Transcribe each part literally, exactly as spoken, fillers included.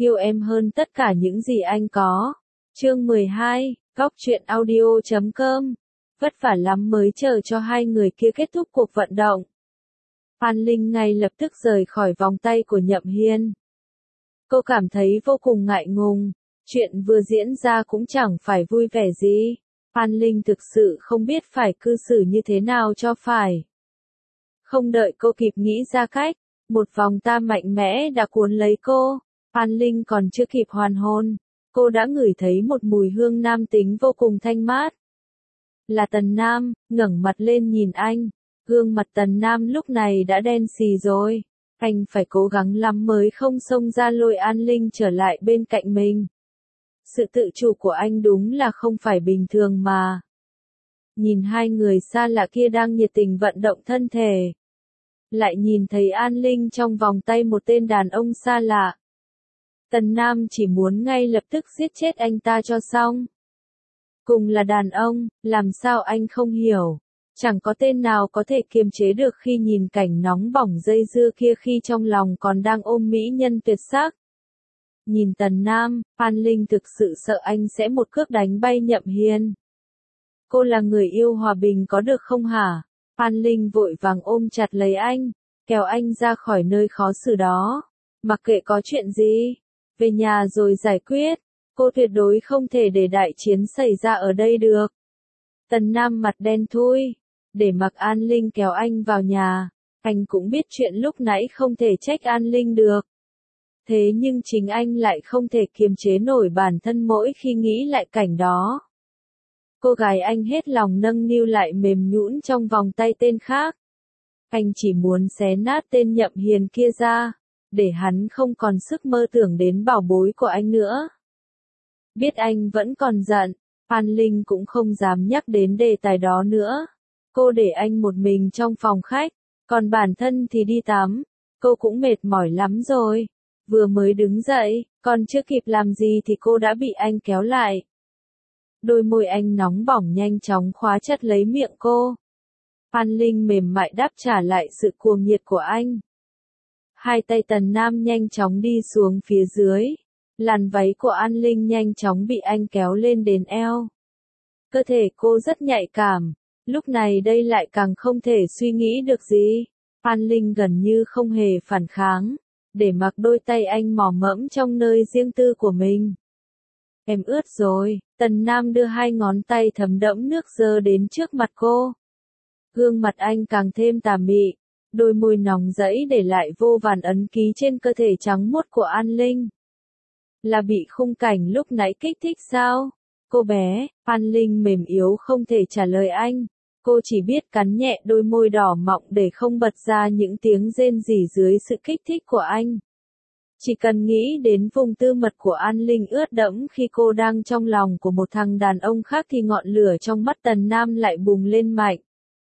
Yêu em hơn tất cả những gì anh có. Chương mười hai, Góc truyện audio chấm com. Vất vả lắm mới chờ cho hai người kia kết thúc cuộc vận động. An Linh ngay lập tức rời khỏi vòng tay của Nhậm Hiên. Cô cảm thấy vô cùng ngại ngùng, chuyện vừa diễn ra cũng chẳng phải vui vẻ gì. An Linh thực sự không biết phải cư xử như thế nào cho phải. Không đợi cô kịp nghĩ ra cách, một vòng tam mạnh mẽ đã cuốn lấy cô. An Linh còn chưa kịp hoàn hồn, cô đã ngửi thấy một mùi hương nam tính vô cùng thanh mát. Là Tần Nam, ngẩng mặt lên nhìn anh, gương mặt Tần Nam lúc này đã đen xì rồi. Anh phải cố gắng lắm mới không xông ra lôi An Linh trở lại bên cạnh mình. Sự tự chủ của anh đúng là không phải bình thường mà. Nhìn hai người xa lạ kia đang nhiệt tình vận động thân thể. Lại nhìn thấy An Linh trong vòng tay một tên đàn ông xa lạ. Tần Nam chỉ muốn ngay lập tức giết chết anh ta cho xong. Cùng là đàn ông, làm sao anh không hiểu. Chẳng có tên nào có thể kiềm chế được khi nhìn cảnh nóng bỏng dây dưa kia khi trong lòng còn đang ôm mỹ nhân tuyệt sắc. Nhìn Tần Nam, An Linh thực sự sợ anh sẽ một cước đánh bay Nhậm Hiên. Cô là người yêu hòa bình có được không hả? An Linh vội vàng ôm chặt lấy anh, kéo anh ra khỏi nơi khó xử đó. Mặc kệ có chuyện gì, về nhà rồi giải quyết. Cô tuyệt đối không thể để đại chiến xảy ra ở đây được. Tần Nam mặt đen thui, để mặc An Linh kéo anh vào nhà. Anh cũng biết chuyện lúc nãy không thể trách An Linh được. Thế nhưng chính anh lại không thể kiềm chế nổi bản thân mỗi khi nghĩ lại cảnh đó. Cô gái anh hết lòng nâng niu lại mềm nhũn trong vòng tay tên khác. Anh chỉ muốn xé nát tên Nhậm Hiền kia ra, để hắn không còn sức mơ tưởng đến bảo bối của anh nữa. Biết anh vẫn còn giận, An Linh cũng không dám nhắc đến đề tài đó nữa. Cô để anh một mình trong phòng khách, còn bản thân thì đi tắm. Cô cũng mệt mỏi lắm rồi. Vừa mới đứng dậy, còn chưa kịp làm gì thì cô đã bị anh kéo lại. Đôi môi anh nóng bỏng nhanh chóng khóa chặt lấy miệng cô. An Linh mềm mại đáp trả lại sự cuồng nhiệt của anh. Hai tay Tần Nam nhanh chóng đi xuống phía dưới. Làn váy của An Linh nhanh chóng bị anh kéo lên đến eo. Cơ thể cô rất nhạy cảm. Lúc này đây lại càng không thể suy nghĩ được gì. An Linh gần như không hề phản kháng. Để mặc đôi tay anh mò mẫm trong nơi riêng tư của mình. Em ướt rồi, Tần Nam đưa hai ngón tay thấm đẫm nước dơ đến trước mặt cô. Gương mặt anh càng thêm tà mị, đôi môi nóng rẫy để lại vô vàn ấn ký trên cơ thể trắng muốt của An Linh. Là bị khung cảnh lúc nãy kích thích sao? Cô bé, An Linh mềm yếu không thể trả lời anh. Cô chỉ biết cắn nhẹ đôi môi đỏ mọng để không bật ra những tiếng rên rỉ dưới sự kích thích của anh. Chỉ cần nghĩ đến vùng tư mật của An Linh ướt đẫm khi cô đang trong lòng của một thằng đàn ông khác thì ngọn lửa trong mắt Tần Nam lại bùng lên mạnh.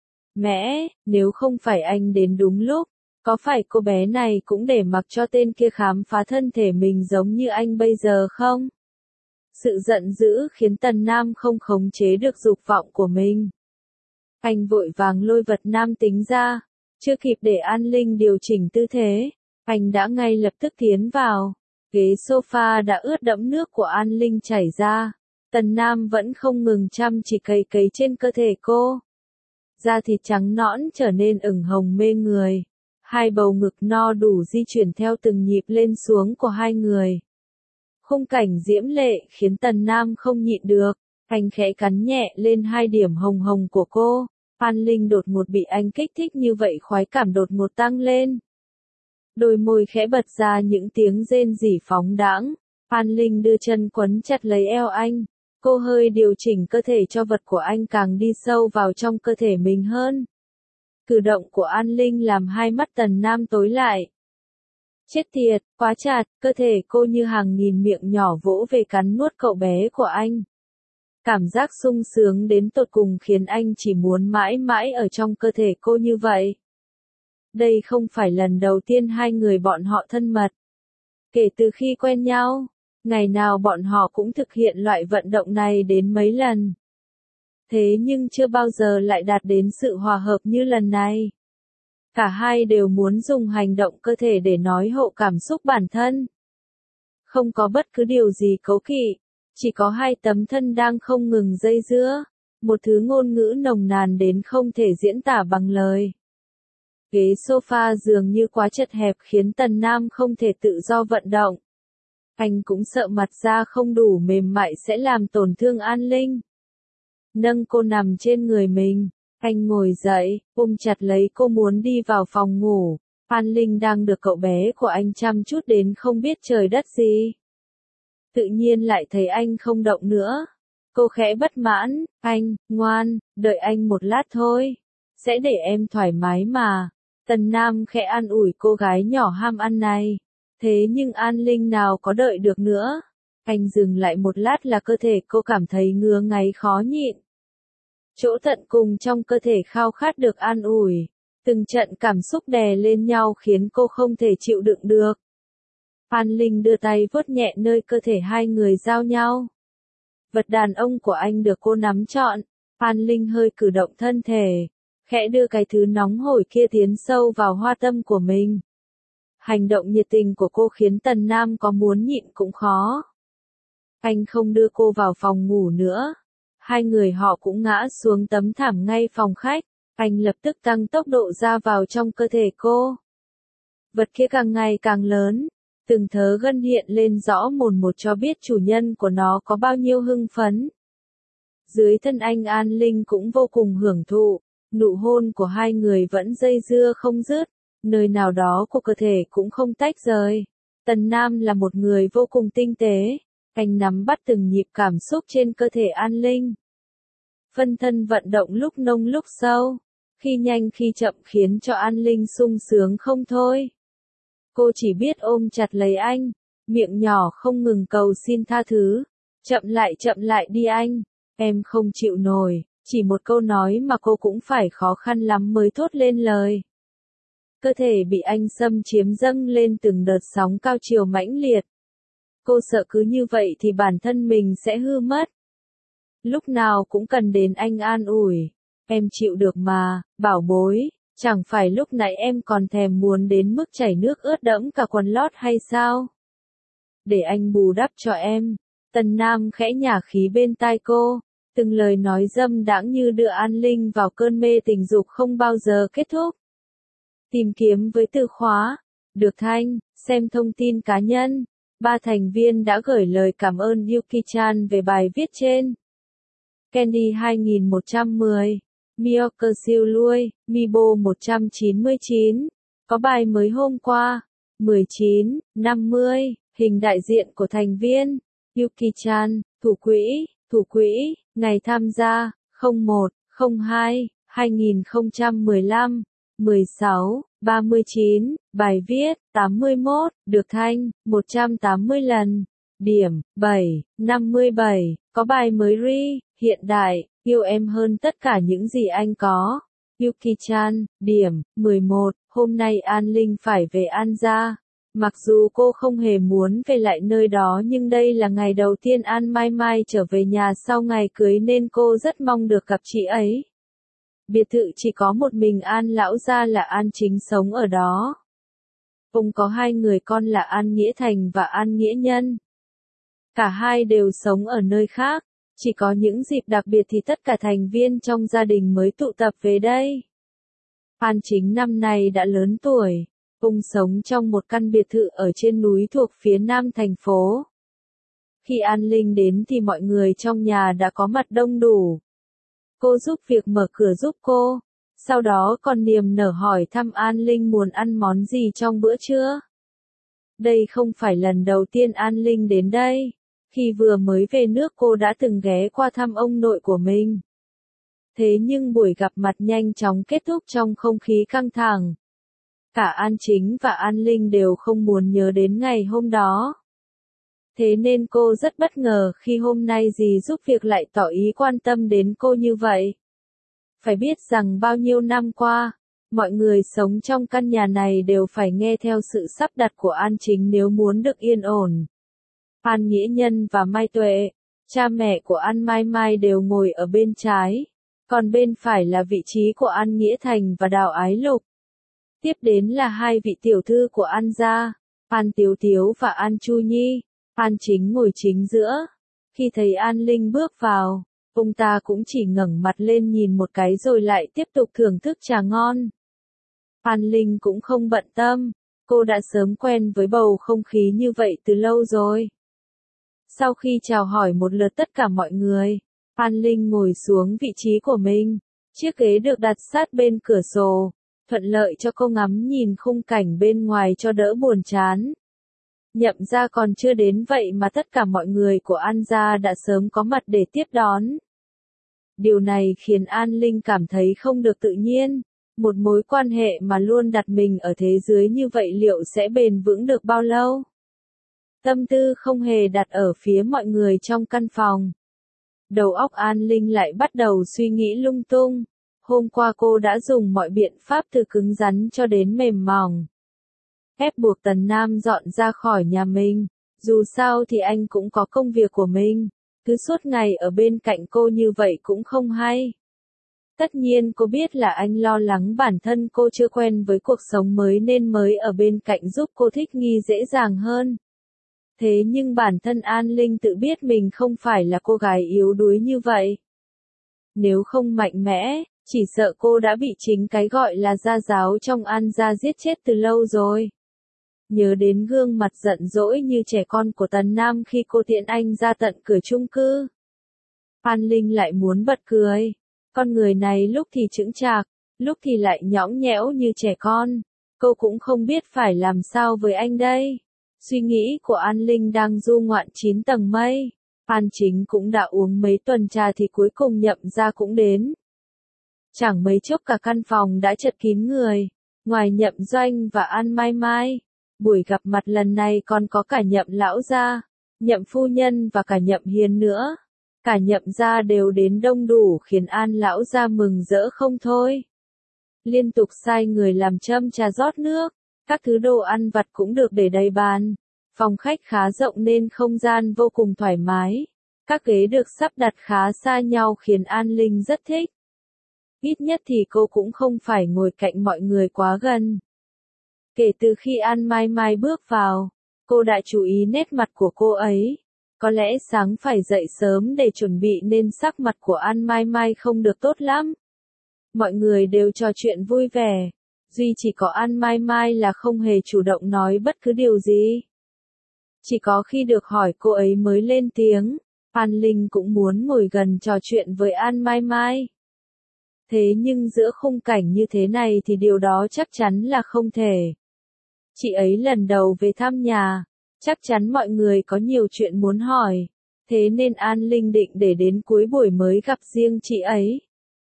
Mẹ, nếu không phải anh đến đúng lúc, có phải cô bé này cũng để mặc cho tên kia khám phá thân thể mình giống như anh bây giờ không? Sự giận dữ khiến Tần Nam không khống chế được dục vọng của mình. Anh vội vàng lôi vật nam tính ra, chưa kịp để An Linh điều chỉnh tư thế, anh đã ngay lập tức tiến vào. Ghế sofa đã ướt đẫm nước của An Linh chảy ra. Tần Nam vẫn không ngừng chăm chỉ cày cấy trên cơ thể cô. Da thịt trắng nõn trở nên ửng hồng mê người. Hai bầu ngực no đủ di chuyển theo từng nhịp lên xuống của hai người. Khung cảnh diễm lệ khiến Tần Nam không nhịn được. Anh khẽ cắn nhẹ lên hai điểm hồng hồng của cô. An Linh đột ngột bị anh kích thích như vậy khoái cảm đột ngột tăng lên. Đôi môi khẽ bật ra những tiếng rên rỉ phóng đãng. An Linh đưa chân quấn chặt lấy eo anh. Cô hơi điều chỉnh cơ thể cho vật của anh càng đi sâu vào trong cơ thể mình hơn. Cử động của An Linh làm hai mắt Tần Nam tối lại. Chết tiệt, quá chặt, cơ thể cô như hàng nghìn miệng nhỏ vỗ về cắn nuốt cậu bé của anh. Cảm giác sung sướng đến tột cùng khiến anh chỉ muốn mãi mãi ở trong cơ thể cô như vậy. Đây không phải lần đầu tiên hai người bọn họ thân mật. Kể từ khi quen nhau, ngày nào bọn họ cũng thực hiện loại vận động này đến mấy lần. Thế nhưng chưa bao giờ lại đạt đến sự hòa hợp như lần này. Cả hai đều muốn dùng hành động cơ thể để nói hộ cảm xúc bản thân. Không có bất cứ điều gì cấu kỵ, chỉ có hai tấm thân đang không ngừng dây dưa, một thứ ngôn ngữ nồng nàn đến không thể diễn tả bằng lời. Ghế sofa dường như quá chật hẹp khiến Tần Nam không thể tự do vận động. Anh cũng sợ mặt da không đủ mềm mại sẽ làm tổn thương An Linh. Nâng cô nằm trên người mình, anh ngồi dậy, ôm chặt lấy cô muốn đi vào phòng ngủ. An Linh đang được cậu bé của anh chăm chút đến không biết trời đất gì. Tự nhiên lại thấy anh không động nữa. Cô khẽ bất mãn, anh, ngoan, đợi anh một lát thôi. Sẽ để em thoải mái mà. Tần Nam khẽ an ủi cô gái nhỏ ham ăn này. Thế nhưng An Linh nào có đợi được nữa. Anh dừng lại một lát là cơ thể cô cảm thấy ngứa ngáy khó nhịn. Chỗ tận cùng trong cơ thể khao khát được an ủi. Từng trận cảm xúc đè lên nhau khiến cô không thể chịu đựng được. An Linh đưa tay vuốt nhẹ nơi cơ thể hai người giao nhau. Vật đàn ông của anh được cô nắm trọn. An Linh hơi cử động thân thể, khẽ đưa cái thứ nóng hổi kia tiến sâu vào hoa tâm của mình. Hành động nhiệt tình của cô khiến Tần Nam có muốn nhịn cũng khó. Anh không đưa cô vào phòng ngủ nữa. Hai người họ cũng ngã xuống tấm thảm ngay phòng khách. Anh lập tức tăng tốc độ ra vào trong cơ thể cô. Vật kia càng ngày càng lớn. Từng thớ gân hiện lên rõ mồn một cho biết chủ nhân của nó có bao nhiêu hưng phấn. Dưới thân anh An Linh cũng vô cùng hưởng thụ. Nụ hôn của hai người vẫn dây dưa không dứt. Nơi nào đó của cơ thể cũng không tách rời. Tần Nam là một người vô cùng tinh tế. Anh nắm bắt từng nhịp cảm xúc trên cơ thể An Linh. Phân thân vận động lúc nông lúc sâu. Khi nhanh khi chậm khiến cho An Linh sung sướng không thôi. Cô chỉ biết ôm chặt lấy anh. Miệng nhỏ không ngừng cầu xin tha thứ. Chậm lại chậm lại đi anh. Em không chịu nổi. Chỉ một câu nói mà cô cũng phải khó khăn lắm mới thốt lên lời. Cơ thể bị anh xâm chiếm dâng lên từng đợt sóng cao chiều mãnh liệt. Cô sợ cứ như vậy thì bản thân mình sẽ hư mất. Lúc nào cũng cần đến anh an ủi. Em chịu được mà, bảo bối, chẳng phải lúc nãy em còn thèm muốn đến mức chảy nước ướt đẫm cả quần lót hay sao? Để anh bù đắp cho em. Tần Nam khẽ nhả khí bên tai cô. Từng lời nói dâm đãng như đưa An Linh vào cơn mê tình dục không bao giờ kết thúc. Tìm kiếm với từ khóa. Được Thanh, xem thông tin cá nhân. Ba thành viên đã gửi lời cảm ơn Yuki-chan về bài viết trên. Candy hai nghìn một trăm mười, Miyoke siêu lui, Mibo một trăm chín mươi chín. Có bài mới hôm qua. mười chín, năm mươi, hình đại diện của thành viên. Yuki-chan, thủ quỹ, thủ quỹ, ngày tham gia, không một, không hai, hai nghìn không trăm mười lăm, mười sáu, ba mươi chín, bài viết, tám mươi mốt, được Thanh, một trăm tám mươi lần, điểm, bảy, năm mươi bảy, có bài mới re, hiện đại, yêu em hơn tất cả những gì anh có. Yuki-chan, điểm, mười một, hôm nay An Linh phải về An gia. Mặc dù cô không hề muốn về lại nơi đó nhưng đây là ngày đầu tiên An Mai Mai trở về nhà sau ngày cưới nên cô rất mong được gặp chị ấy. Biệt thự chỉ có một mình An lão gia là An Chính sống ở đó. Ông có hai người con là An Nghĩa Thành và An Nghĩa Nhân. Cả hai đều sống ở nơi khác, chỉ có những dịp đặc biệt thì tất cả thành viên trong gia đình mới tụ tập về đây. An Chính năm nay đã lớn tuổi, ông sống trong một căn biệt thự ở trên núi thuộc phía nam thành phố. Khi An Linh đến thì mọi người trong nhà đã có mặt đông đủ. Cô giúp việc mở cửa giúp cô, sau đó còn niềm nở hỏi thăm An Linh muốn ăn món gì trong bữa trưa. Đây không phải lần đầu tiên An Linh đến đây, khi vừa mới về nước cô đã từng ghé qua thăm ông nội của mình. Thế nhưng buổi gặp mặt nhanh chóng kết thúc trong không khí căng thẳng. Cả An Chính và An Linh đều không muốn nhớ đến ngày hôm đó. Thế nên cô rất bất ngờ khi hôm nay dì giúp việc lại tỏ ý quan tâm đến cô như vậy. Phải biết rằng bao nhiêu năm qua, mọi người sống trong căn nhà này đều phải nghe theo sự sắp đặt của An Chính nếu muốn được yên ổn. An Nghĩa Nhân và Mai Tuệ, cha mẹ của An Mai Mai đều ngồi ở bên trái, còn bên phải là vị trí của An Nghĩa Thành và Đào Ái Lục. Tiếp đến là hai vị tiểu thư của An gia, An Tiếu Tiếu và An Chu Nhi. An Chính ngồi chính giữa. Khi thấy An Linh bước vào, ông ta cũng chỉ ngẩng mặt lên nhìn một cái rồi lại tiếp tục thưởng thức trà ngon. An Linh cũng không bận tâm, cô đã sớm quen với bầu không khí như vậy từ lâu rồi. Sau khi chào hỏi một lượt tất cả mọi người, An Linh ngồi xuống vị trí của mình. Chiếc ghế được đặt sát bên cửa sổ, thuận lợi cho cô ngắm nhìn khung cảnh bên ngoài cho đỡ buồn chán. Nhậm gia còn chưa đến vậy mà tất cả mọi người của An gia đã sớm có mặt để tiếp đón. Điều này khiến An Linh cảm thấy không được tự nhiên, một mối quan hệ mà luôn đặt mình ở thế dưới như vậy liệu sẽ bền vững được bao lâu? Tâm tư không hề đặt ở phía mọi người trong căn phòng. Đầu óc An Linh lại bắt đầu suy nghĩ lung tung. Hôm qua cô đã dùng mọi biện pháp từ cứng rắn cho đến mềm mỏng. Ép buộc Tần Nam dọn ra khỏi nhà mình. Dù sao thì anh cũng có công việc của mình. Cứ suốt ngày ở bên cạnh cô như vậy cũng không hay. Tất nhiên cô biết là anh lo lắng bản thân cô chưa quen với cuộc sống mới nên mới ở bên cạnh giúp cô thích nghi dễ dàng hơn. Thế nhưng bản thân An Linh tự biết mình không phải là cô gái yếu đuối như vậy. Nếu không mạnh mẽ, chỉ sợ cô đã bị chính cái gọi là gia giáo trong An gia giết chết từ lâu rồi. Nhớ đến gương mặt giận dỗi như trẻ con của Tần Nam khi cô tiễn anh ra tận cửa chung cư. An Linh lại muốn bật cười. Con người này lúc thì chững chạc, lúc thì lại nhõng nhẽo như trẻ con. Cô cũng không biết phải làm sao với anh đây. Suy nghĩ của An Linh đang du ngoạn chín tầng mây. An Chính cũng đã uống mấy tuần trà thì cuối cùng Nhậm gia cũng đến. Chẳng mấy chốc cả căn phòng đã chật kín người. Ngoài Nhậm Doanh và An Mai Mai, buổi gặp mặt lần này còn có cả Nhậm lão gia, Nhậm phu nhân và cả Nhậm Hiền nữa. Cả Nhậm gia đều đến đông đủ khiến An lão gia mừng rỡ không thôi. Liên tục sai người làm châm trà rót nước, các thứ đồ ăn vặt cũng được để đầy bàn. Phòng khách khá rộng nên không gian vô cùng thoải mái. Các ghế được sắp đặt khá xa nhau khiến An Linh rất thích. Ít nhất thì cô cũng không phải ngồi cạnh mọi người quá gần. Kể từ khi An Mai Mai bước vào, cô đã chú ý nét mặt của cô ấy. Có lẽ sáng phải dậy sớm để chuẩn bị nên sắc mặt của An Mai Mai không được tốt lắm. Mọi người đều trò chuyện vui vẻ. Duy chỉ có An Mai Mai là không hề chủ động nói bất cứ điều gì. Chỉ có khi được hỏi cô ấy mới lên tiếng. An Linh cũng muốn ngồi gần trò chuyện với An Mai Mai. Thế nhưng giữa khung cảnh như thế này thì điều đó chắc chắn là không thể. Chị ấy lần đầu về thăm nhà, chắc chắn mọi người có nhiều chuyện muốn hỏi. Thế nên An Linh định để đến cuối buổi mới gặp riêng chị ấy.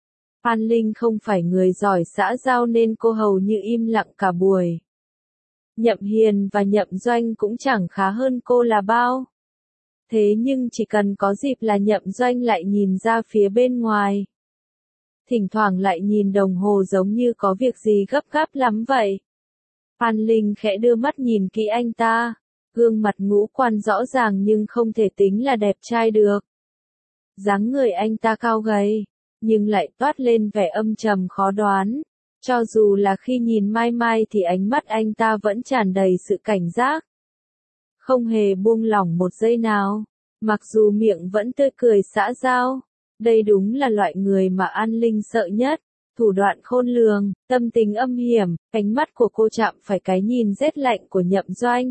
An Linh không phải người giỏi xã giao nên cô hầu như im lặng cả buổi. Nhậm Hiền và Nhậm Doanh cũng chẳng khá hơn cô là bao. Thế nhưng chỉ cần có dịp là Nhậm Doanh lại nhìn ra phía bên ngoài. Thỉnh thoảng lại nhìn đồng hồ giống như có việc gì gấp gáp lắm vậy. An Linh khẽ đưa mắt nhìn kỹ anh ta. Gương mặt ngũ quan rõ ràng nhưng không thể tính là đẹp trai được. Dáng người anh ta cao gầy, nhưng lại toát lên vẻ âm trầm khó đoán. Cho dù là khi nhìn Mai Mai thì ánh mắt anh ta vẫn tràn đầy sự cảnh giác. Không hề buông lỏng một giây nào. Mặc dù miệng vẫn tươi cười xã giao. Đây đúng là loại người mà An Linh sợ nhất. Thủ đoạn khôn lường, tâm tình âm hiểm, ánh mắt của cô chạm phải cái nhìn rét lạnh của Nhậm Doanh.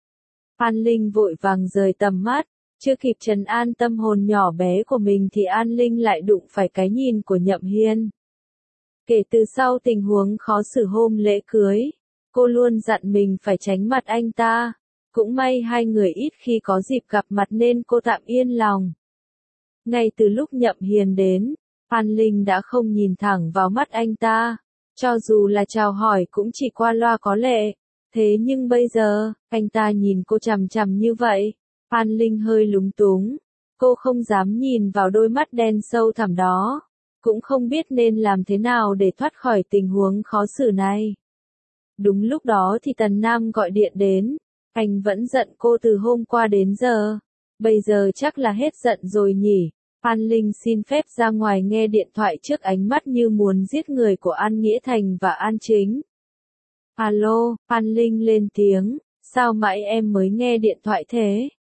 An Linh vội vàng rời tầm mắt. Chưa kịp trấn an tâm hồn nhỏ bé của mình thì An Linh lại đụng phải cái nhìn của Nhậm Hiền. Kể từ sau tình huống khó xử hôm lễ cưới, cô luôn dặn mình phải tránh mặt anh ta. Cũng may hai người ít khi có dịp gặp mặt nên cô tạm yên lòng. Ngay từ lúc Nhậm Hiền đến, An Linh đã không nhìn thẳng vào mắt anh ta. Cho dù là chào hỏi cũng chỉ qua loa có lệ. Thế nhưng bây giờ, anh ta nhìn cô chằm chằm như vậy. An Linh hơi lúng túng. Cô không dám nhìn vào đôi mắt đen sâu thẳm đó. Cũng không biết nên làm thế nào để thoát khỏi tình huống khó xử này. Đúng lúc đó thì Tần Nam gọi điện đến. Anh vẫn giận cô từ hôm qua đến giờ. Bây giờ chắc là hết giận rồi nhỉ. An Linh xin phép ra ngoài nghe điện thoại trước ánh mắt như muốn giết người của An Nghĩa Thành và An Chính. Alo, An Linh lên tiếng. Sao mãi em mới nghe điện thoại thế?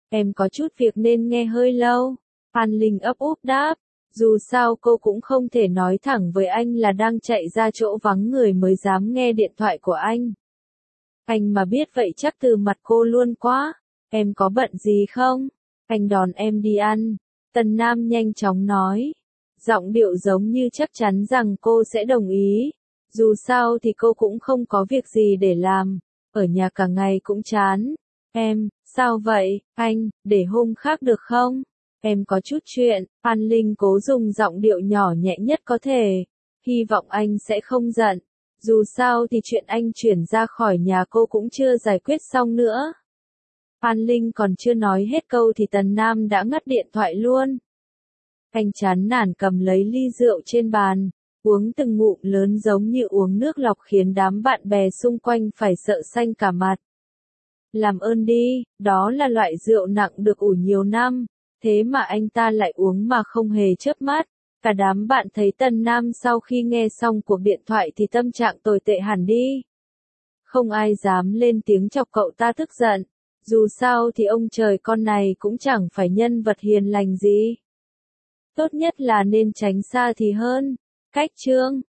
Em có chút việc nên nghe hơi lâu. An Linh ấp úp đáp. Dù sao cô cũng không thể nói thẳng với anh là đang chạy ra chỗ vắng người mới dám nghe điện thoại của anh. Anh mà biết vậy chắc từ mặt cô luôn quá. Em có bận gì không? Anh đón em đi ăn. Tần Nam nhanh chóng nói. Giọng điệu giống như chắc chắn rằng cô sẽ đồng ý. Dù sao thì cô cũng không có việc gì để làm. Ở nhà cả ngày cũng chán. Em, sao vậy, anh, để hôm khác được không? Em có chút chuyện. An Linh cố dùng giọng điệu nhỏ nhẹ nhất có thể. Hy vọng anh sẽ không giận. Dù sao thì chuyện anh chuyển ra khỏi nhà cô cũng chưa giải quyết xong nữa. An Linh còn chưa nói hết câu thì Tần Nam đã ngắt điện thoại luôn. Anh chán nản cầm lấy ly rượu trên bàn, uống từng ngụm lớn giống như uống nước lọc khiến đám bạn bè xung quanh phải sợ xanh cả mặt. Làm ơn đi, đó là loại rượu nặng được ủ nhiều năm, thế mà anh ta lại uống mà không hề chớp mắt. Cả đám bạn thấy Tần Nam sau khi nghe xong cuộc điện thoại thì tâm trạng tồi tệ hẳn đi. Không ai dám lên tiếng chọc cậu ta tức giận, dù sao thì ông trời con này cũng chẳng phải nhân vật hiền lành gì. Tốt nhất là nên tránh xa thì hơn. Cách chương